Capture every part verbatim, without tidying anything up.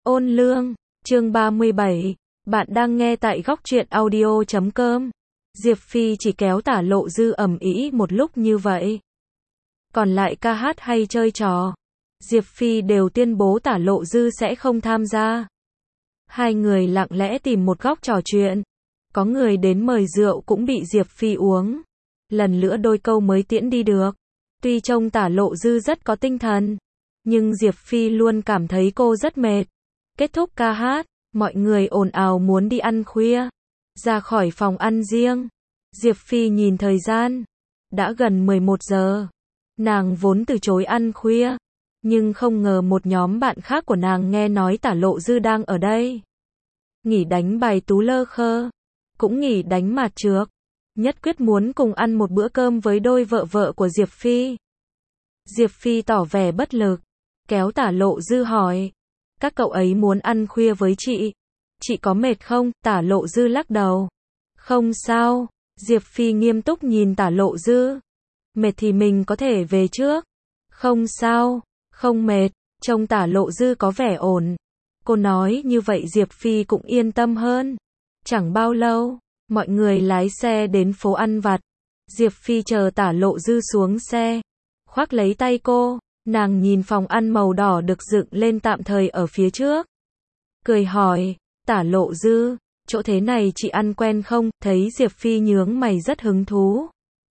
Ôn lương, chương ba mươi bảy, bạn đang nghe tại góc truyện audio chấm com. Diệp Phi chỉ kéo Tả Lộ Dư ầm ĩ một lúc như vậy. Còn lại ca hát hay chơi trò, Diệp Phi đều tuyên bố Tả Lộ Dư sẽ không tham gia. Hai người lặng lẽ tìm một góc trò chuyện. Có người đến mời rượu cũng bị Diệp Phi uống. Lần nữa đôi câu mới tiễn đi được. Tuy trông Tả Lộ Dư rất có tinh thần, nhưng Diệp Phi luôn cảm thấy cô rất mệt. Kết thúc ca hát, mọi người ồn ào muốn đi ăn khuya. Ra khỏi phòng ăn riêng, Diệp Phi nhìn thời gian. Đã gần mười một giờ. Nàng vốn từ chối ăn khuya, nhưng không ngờ một nhóm bạn khác của nàng nghe nói Tả Lộ Dư đang ở đây. Nghỉ đánh bài tú lơ khơ, cũng nghỉ đánh mạt trược. Nhất quyết muốn cùng ăn một bữa cơm với đôi vợ vợ của Diệp Phi. Diệp Phi tỏ vẻ bất lực, kéo Tả Lộ Dư hỏi, các cậu ấy muốn ăn khuya với chị, chị có mệt không? Tả Lộ Dư lắc đầu, không sao. Diệp Phi nghiêm túc nhìn Tả Lộ Dư, mệt thì mình có thể về trước. Không sao, không mệt. Trông Tả Lộ Dư có vẻ ổn. Cô nói như vậy Diệp Phi cũng yên tâm hơn. Chẳng bao lâu, mọi người lái xe đến phố ăn vặt. Diệp Phi chờ Tả Lộ Dư xuống xe, khoác lấy tay cô. Nàng nhìn phòng ăn màu đỏ được dựng lên tạm thời ở phía trước, cười hỏi, Tả Lộ Dư, chỗ thế này chị ăn quen không? Thấy Diệp Phi nhướng mày rất hứng thú.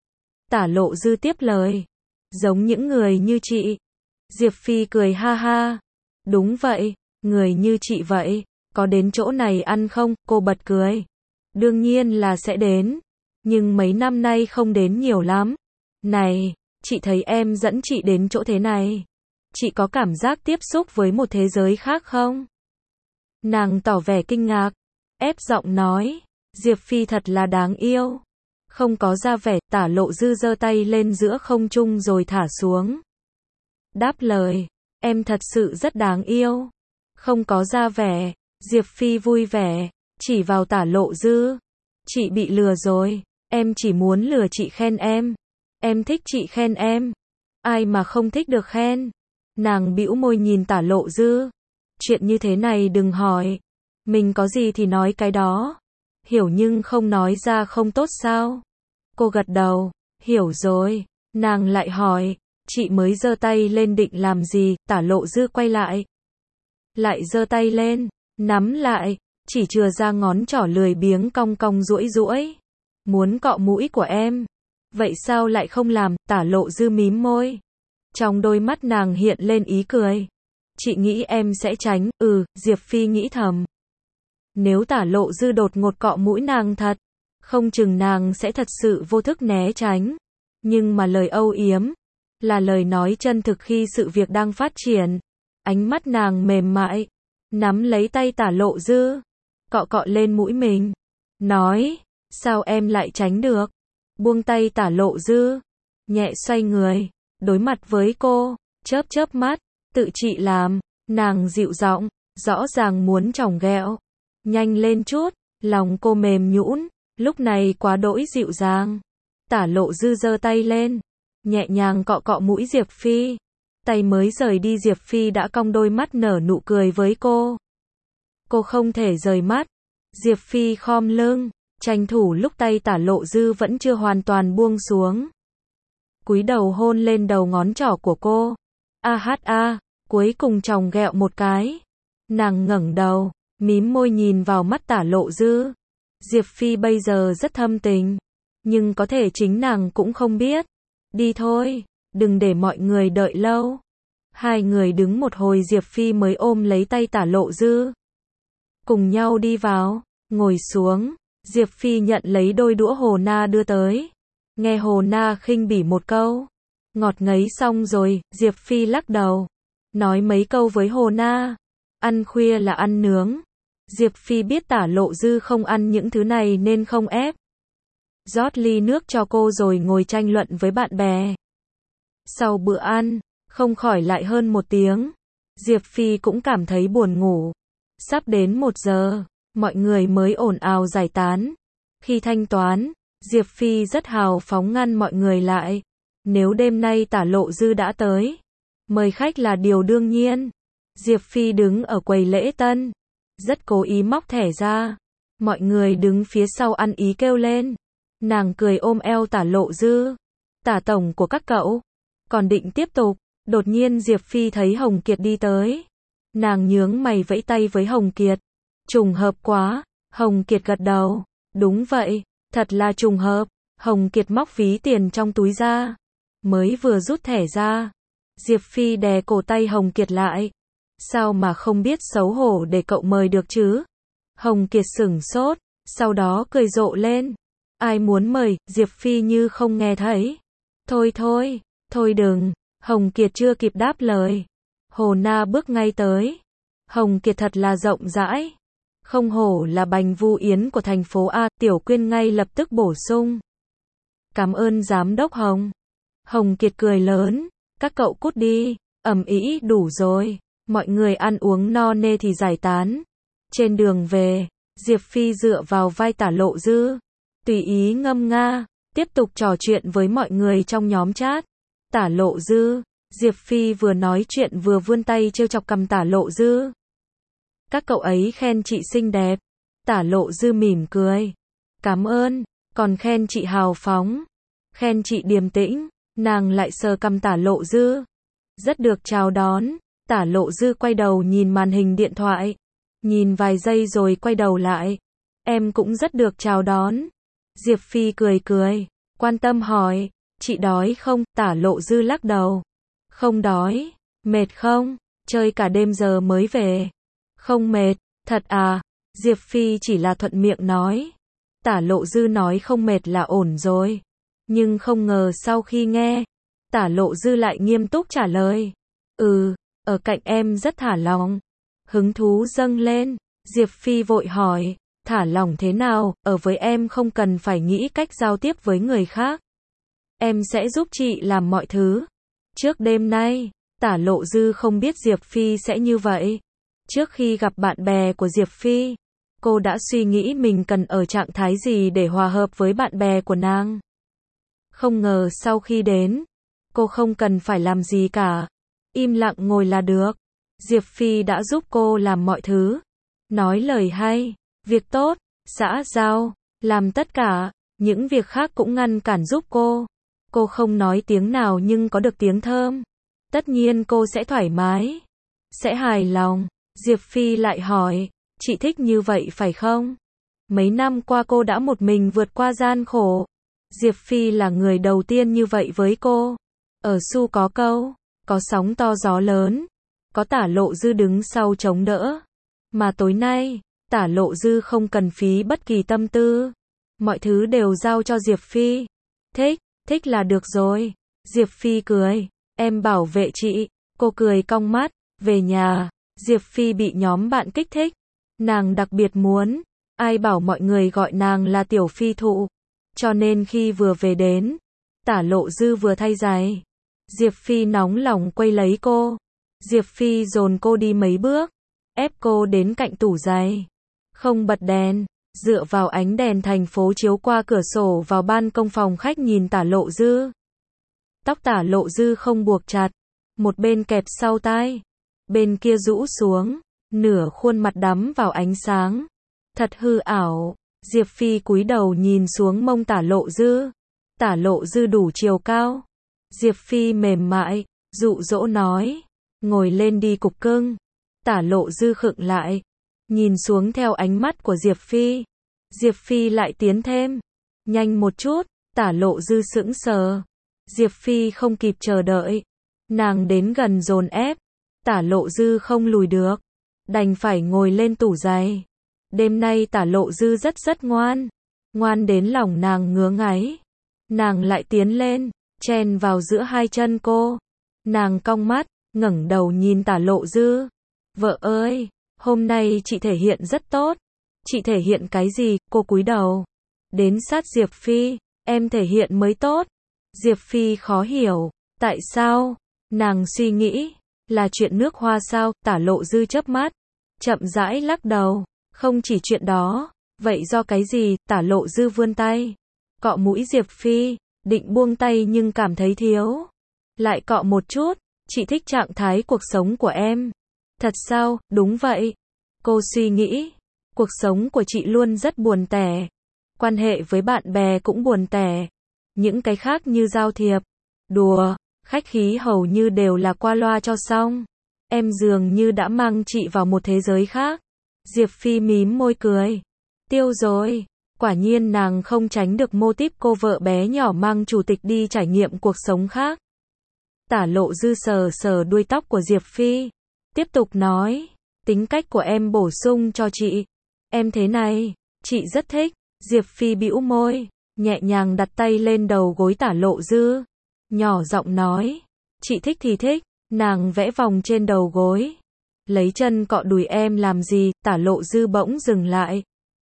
Tả Lộ Dư tiếp lời, giống những người như chị. Diệp Phi cười ha ha, đúng vậy, người như chị vậy, có đến chỗ này ăn không? Cô bật cười, đương nhiên là sẽ đến, nhưng mấy năm nay không đến nhiều lắm. Này, chị thấy em dẫn chị đến chỗ thế này, chị có cảm giác tiếp xúc với một thế giới khác không? Nàng tỏ vẻ kinh ngạc, ép giọng nói, Diệp Phi thật là đáng yêu. Không có ra vẻ. Tả Lộ Dư giơ tay lên giữa không trung rồi thả xuống. Đáp lời, em thật sự rất đáng yêu. Không có ra vẻ. Diệp Phi vui vẻ, chỉ vào Tả Lộ Dư. Chị bị lừa rồi, em chỉ muốn lừa chị khen em. Em thích chị khen em. Ai mà không thích được khen. Nàng bĩu môi nhìn Tả Lộ Dư. Chuyện như thế này đừng hỏi. Mình có gì thì nói cái đó. Hiểu nhưng không nói ra không tốt sao? Cô gật đầu, hiểu rồi. Nàng lại hỏi, chị mới giơ tay lên định làm gì? Tả Lộ Dư quay lại, lại giơ tay lên, nắm lại, chỉ chừa ra ngón trỏ lười biếng cong cong duỗi duỗi. Muốn cọ mũi của em. Vậy sao lại không làm? Tả Lộ Dư mím môi. Trong đôi mắt nàng hiện lên ý cười. Chị nghĩ em sẽ tránh. Ừ, Diệp Phi nghĩ thầm. Nếu Tả Lộ Dư đột ngột cọ mũi nàng thật, không chừng nàng sẽ thật sự vô thức né tránh. Nhưng mà lời âu yếm là lời nói chân thực khi sự việc đang phát triển. Ánh mắt nàng mềm mại, nắm lấy tay Tả Lộ Dư, cọ cọ lên mũi mình, nói, sao em lại tránh được? Buông tay Tả Lộ Dư, nhẹ xoay người, đối mặt với cô, chớp chớp mắt, tự chị làm. Nàng dịu giọng, rõ ràng muốn chọc ghẹo. Nhanh lên chút. Lòng cô mềm nhũn, lúc này quá đỗi dịu dàng. Tả Lộ Dư giơ tay lên, nhẹ nhàng cọ cọ mũi Diệp Phi. Tay mới rời đi Diệp Phi đã cong đôi mắt nở nụ cười với cô. Cô không thể rời mắt. Diệp Phi khom lưng, tranh thủ lúc tay Tả Lộ Dư vẫn chưa hoàn toàn buông xuống, cúi đầu hôn lên đầu ngón trỏ của cô. A hát a, cuối cùng chồng ghẹo một cái. Nàng ngẩng đầu, mím môi nhìn vào mắt Tả Lộ Dư. Diệp Phi bây giờ rất thâm tình, nhưng có thể chính nàng cũng không biết. Đi thôi, đừng để mọi người đợi lâu. Hai người đứng một hồi Diệp Phi mới ôm lấy tay Tả Lộ Dư, cùng nhau đi vào, ngồi xuống. Diệp Phi nhận lấy đôi đũa Hồ Na đưa tới. Nghe Hồ Na khinh bỉ một câu, ngọt ngấy xong rồi, Diệp Phi lắc đầu, nói mấy câu với Hồ Na. Ăn khuya là ăn nướng. Diệp Phi biết Tả Lộ Dư không ăn những thứ này nên không ép. Rót ly nước cho cô rồi ngồi tranh luận với bạn bè. Sau bữa ăn, không khỏi lại hơn một tiếng. Diệp Phi cũng cảm thấy buồn ngủ. Sắp đến một giờ, mọi người mới ồn ào giải tán. Khi thanh toán, Diệp Phi rất hào phóng ngăn mọi người lại. Nếu đêm nay Tả Lộ Dư đã tới, mời khách là điều đương nhiên. Diệp Phi đứng ở quầy lễ tân, rất cố ý móc thẻ ra. Mọi người đứng phía sau ăn ý kêu lên. Nàng cười ôm eo Tả Lộ Dư. Tả tổng của các cậu. Còn định tiếp tục, đột nhiên Diệp Phi thấy Hồng Kiệt đi tới. Nàng nhướng mày vẫy tay với Hồng Kiệt. Trùng hợp quá, Hồng Kiệt gật đầu. Đúng vậy, thật là trùng hợp. Hồng Kiệt móc ví tiền trong túi ra. Mới vừa rút thẻ ra. Diệp Phi đè cổ tay Hồng Kiệt lại. Sao mà không biết xấu hổ để cậu mời được chứ? Hồng Kiệt sửng sốt, sau đó cười rộ lên. Ai muốn mời, Diệp Phi như không nghe thấy. Thôi thôi, thôi đừng. Hồng Kiệt chưa kịp đáp lời. Hồ Na bước ngay tới. Hồng Kiệt thật là rộng rãi. Không hổ là Bành Vu Yến của thành phố A, Tiểu Quyên ngay lập tức bổ sung. Cảm ơn giám đốc Hồng. Hồng Kiệt cười lớn. Các cậu cút đi, ầm ĩ đủ rồi. Mọi người ăn uống no nê thì giải tán. Trên đường về, Diệp Phi dựa vào vai Tả Lộ Dư. Tùy ý ngâm nga, tiếp tục trò chuyện với mọi người trong nhóm chat. Tả Lộ Dư, Diệp Phi vừa nói chuyện vừa vươn tay trêu chọc cằm Tả Lộ Dư. Các cậu ấy khen chị xinh đẹp. Tả Lộ Dư mỉm cười. Cảm ơn, còn khen chị hào phóng. Khen chị điềm tĩnh, nàng lại sờ cằm Tả Lộ Dư. Rất được chào đón. Tả Lộ Dư quay đầu nhìn màn hình điện thoại. Nhìn vài giây rồi quay đầu lại. Em cũng rất được chào đón. Diệp Phi cười cười, quan tâm hỏi, chị đói không? Tả Lộ Dư lắc đầu. Không đói. Mệt không? Chơi cả đêm giờ mới về. Không mệt. Thật à? Diệp Phi chỉ là thuận miệng nói. Tả Lộ Dư nói không mệt là ổn rồi. Nhưng không ngờ sau khi nghe, Tả Lộ Dư lại nghiêm túc trả lời. Ừ, ở cạnh em rất thả lòng. Hứng thú dâng lên, Diệp Phi vội hỏi, thả lỏng thế nào, ở với em không cần phải nghĩ cách giao tiếp với người khác. Em sẽ giúp chị làm mọi thứ. Trước đêm nay, Tả Lộ Dư không biết Diệp Phi sẽ như vậy. Trước khi gặp bạn bè của Diệp Phi, cô đã suy nghĩ mình cần ở trạng thái gì để hòa hợp với bạn bè của nàng. Không ngờ sau khi đến, cô không cần phải làm gì cả. Im lặng ngồi là được. Diệp Phi đã giúp cô làm mọi thứ. Nói lời hay, việc tốt, xã giao, làm tất cả, những việc khác cũng ngăn cản giúp cô. Cô không nói tiếng nào nhưng có được tiếng thơm. Tất nhiên cô sẽ thoải mái, sẽ hài lòng. Diệp Phi lại hỏi, chị thích như vậy phải không? Mấy năm qua cô đã một mình vượt qua gian khổ. Diệp Phi là người đầu tiên như vậy với cô. Ở Su có câu, có sóng to gió lớn, có Tả Lộ Dư đứng sau chống đỡ. Mà tối nay, Tả Lộ Dư không cần phí bất kỳ tâm tư. Mọi thứ đều giao cho Diệp Phi. Thích, thích là được rồi. Diệp Phi cười, em bảo vệ chị. Cô cười cong mắt, về nhà, Diệp Phi bị nhóm bạn kích thích. Nàng đặc biệt muốn, ai bảo mọi người gọi nàng là Tiểu Phi Thụ. Cho nên khi vừa về đến, Tả Lộ Dư vừa thay giày. Diệp Phi nóng lòng quay lấy cô. Diệp Phi dồn cô đi mấy bước, ép cô đến cạnh tủ giày. Không bật đèn, dựa vào ánh đèn thành phố chiếu qua cửa sổ vào ban công phòng khách nhìn Tả Lộ Dư. Tóc Tả Lộ Dư không buộc chặt, một bên kẹp sau tai, bên kia rũ xuống, nửa khuôn mặt đắm vào ánh sáng. Thật hư ảo. Diệp Phi cúi đầu nhìn xuống mông Tả Lộ Dư. Tả Lộ Dư đủ chiều cao. Diệp Phi mềm mại, dụ dỗ nói, ngồi lên đi cục cưng. Tả Lộ Dư khựng lại, nhìn xuống theo ánh mắt của Diệp Phi. Diệp Phi lại tiến thêm, nhanh một chút. Tả Lộ Dư sững sờ. Diệp Phi không kịp chờ đợi, nàng đến gần dồn ép. Tả Lộ Dư không lùi được, đành phải ngồi lên tủ giày. Đêm nay Tả Lộ Dư rất rất ngoan, ngoan đến lòng nàng ngứa ngáy. Nàng lại tiến lên, chen vào giữa hai chân cô. Nàng cong mắt, ngẩng đầu nhìn Tả Lộ Dư. Vợ ơi, hôm nay chị thể hiện rất tốt. Chị thể hiện cái gì? Cô cúi đầu, đến sát Diệp Phi. Em thể hiện mới tốt. Diệp Phi khó hiểu, tại sao? Nàng suy nghĩ, là chuyện nước hoa sao? Tả Lộ Dư chớp mắt, chậm rãi lắc đầu. Không chỉ chuyện đó. Vậy do cái gì? Tả Lộ Dư vươn tay, cọ mũi Diệp Phi, định buông tay nhưng cảm thấy thiếu. Lại cọ một chút, chị thích trạng thái cuộc sống của em. Thật sao, đúng vậy. Cô suy nghĩ, cuộc sống của chị luôn rất buồn tẻ. Quan hệ với bạn bè cũng buồn tẻ. Những cái khác như giao thiệp, đùa, khách khí hầu như đều là qua loa cho xong. Em dường như đã mang chị vào một thế giới khác. Diệp Phi mím môi cười. Tiêu rồi. Quả nhiên nàng không tránh được mô típ cô vợ bé nhỏ mang chủ tịch đi trải nghiệm cuộc sống khác. Tả Lộ Dư sờ sờ đuôi tóc của Diệp Phi. Tiếp tục nói. Tính cách của em bổ sung cho chị. Em thế này, chị rất thích. Diệp Phi bĩu môi, nhẹ nhàng đặt tay lên đầu gối Tả Lộ Dư. Nhỏ giọng nói. Chị thích thì thích. Nàng vẽ vòng trên đầu gối. Lấy chân cọ đùi em làm gì? Tả Lộ Dư bỗng dừng lại.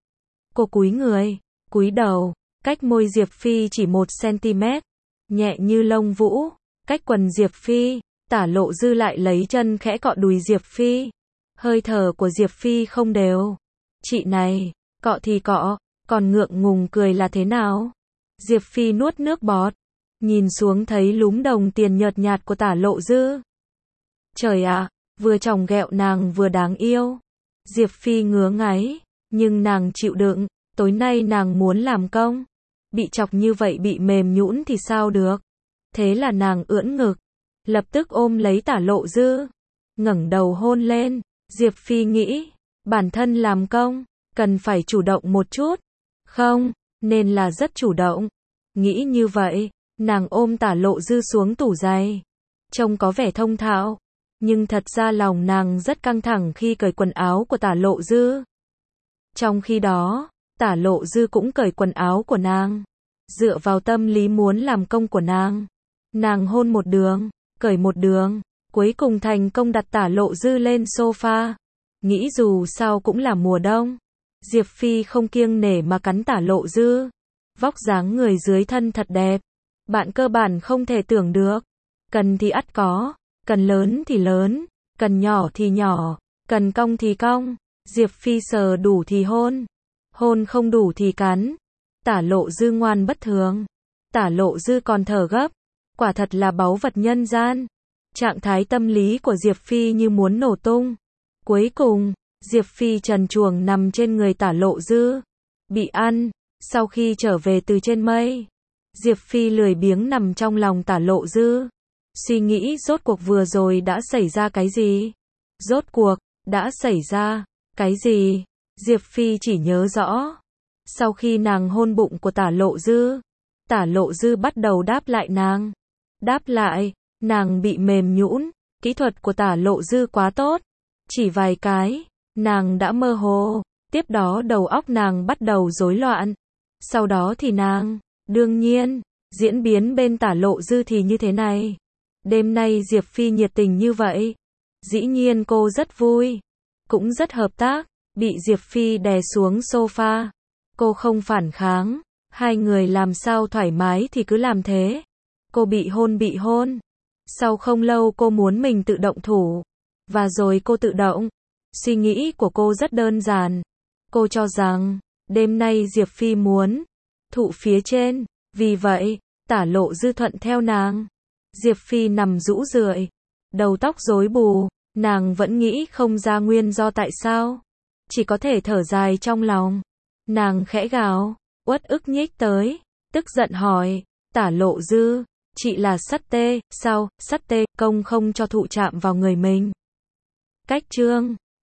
Cô cúi người, cúi đầu, cách môi Diệp Phi chỉ một xăng-ti-mét, nhẹ như lông vũ, cách quần Diệp Phi, Tả Lộ Dư lại lấy chân khẽ cọ đùi Diệp Phi. Hơi thở của Diệp Phi không đều. Chị này, cọ thì cọ, còn ngượng ngùng cười là thế nào? Diệp Phi nuốt nước bọt, nhìn xuống thấy lúm đồng tiền nhợt nhạt của Tả Lộ Dư. Trời ạ, vừa chòng ghẹo nàng vừa đáng yêu. Diệp Phi ngứa ngáy, nhưng nàng chịu đựng, tối nay nàng muốn làm công. Bị chọc như vậy bị mềm nhũn thì sao được. Thế là nàng ưỡn ngực, lập tức ôm lấy Tả Lộ Dư, ngẩng đầu hôn lên. Diệp Phi nghĩ, bản thân làm công, cần phải chủ động một chút. Không, nên là rất chủ động. Nghĩ như vậy, nàng ôm Tả Lộ Dư xuống tủ giày. Trông có vẻ thông thạo, nhưng thật ra lòng nàng rất căng thẳng khi cởi quần áo của Tả Lộ Dư. Trong khi đó, Tả Lộ Dư cũng cởi quần áo của nàng. Dựa vào tâm lý muốn làm công của nàng, nàng hôn một đường, cởi một đường, cuối cùng thành công đặt Tả Lộ Dư lên sofa. Nghĩ dù sao cũng là mùa đông, Diệp Phi không kiêng nể mà cắn Tả Lộ Dư. Vóc dáng người dưới thân thật đẹp. Bạn cơ bản không thể tưởng được. Cần thì ắt có, cần lớn thì lớn, cần nhỏ thì nhỏ, cần cong thì cong. Diệp Phi sờ đủ thì hôn, hôn không đủ thì cắn. Tả Lộ Dư ngoan bất thường. Tả Lộ Dư còn thở gấp. Quả thật là báu vật nhân gian. Trạng thái tâm lý của Diệp Phi như muốn nổ tung. Cuối cùng, Diệp Phi trần truồng nằm trên người Tả Lộ Dư. Bị ăn. Sau khi trở về từ trên mây, Diệp Phi lười biếng nằm trong lòng Tả Lộ Dư. Suy nghĩ rốt cuộc vừa rồi đã xảy ra cái gì? Rốt cuộc, đã xảy ra cái gì? Diệp Phi chỉ nhớ rõ. Sau khi nàng hôn bụng của Tả Lộ Dư, Tả Lộ Dư bắt đầu đáp lại nàng. Đáp lại, nàng bị mềm nhũn. Kỹ thuật của Tả Lộ Dư quá tốt. Chỉ vài cái, nàng đã mơ hồ. Tiếp đó đầu óc nàng bắt đầu rối loạn. Sau đó thì nàng, đương nhiên, diễn biến bên Tả Lộ Dư thì như thế này. Đêm nay Diệp Phi nhiệt tình như vậy. Dĩ nhiên cô rất vui. Cũng rất hợp tác. Bị Diệp Phi đè xuống sofa. Cô không phản kháng. Hai người làm sao thoải mái thì cứ làm thế. Cô bị hôn bị hôn. Sau không lâu cô muốn mình tự động thủ. Và rồi cô tự động. Suy nghĩ của cô rất đơn giản. Cô cho rằng, đêm nay Diệp Phi muốn thụ phía trên. Vì vậy, Tả Lộ Dư thuận theo nàng. Diệp Phi nằm rũ rượi, đầu tóc rối bù. Nàng vẫn nghĩ không ra nguyên do tại sao. Chỉ có thể thở dài trong lòng. Nàng khẽ gào, uất ức nhích tới, tức giận hỏi, Tả Lộ Dư, chị là sắt tê, sao, sắt tê, công không cho thụ chạm vào người mình. Cách chương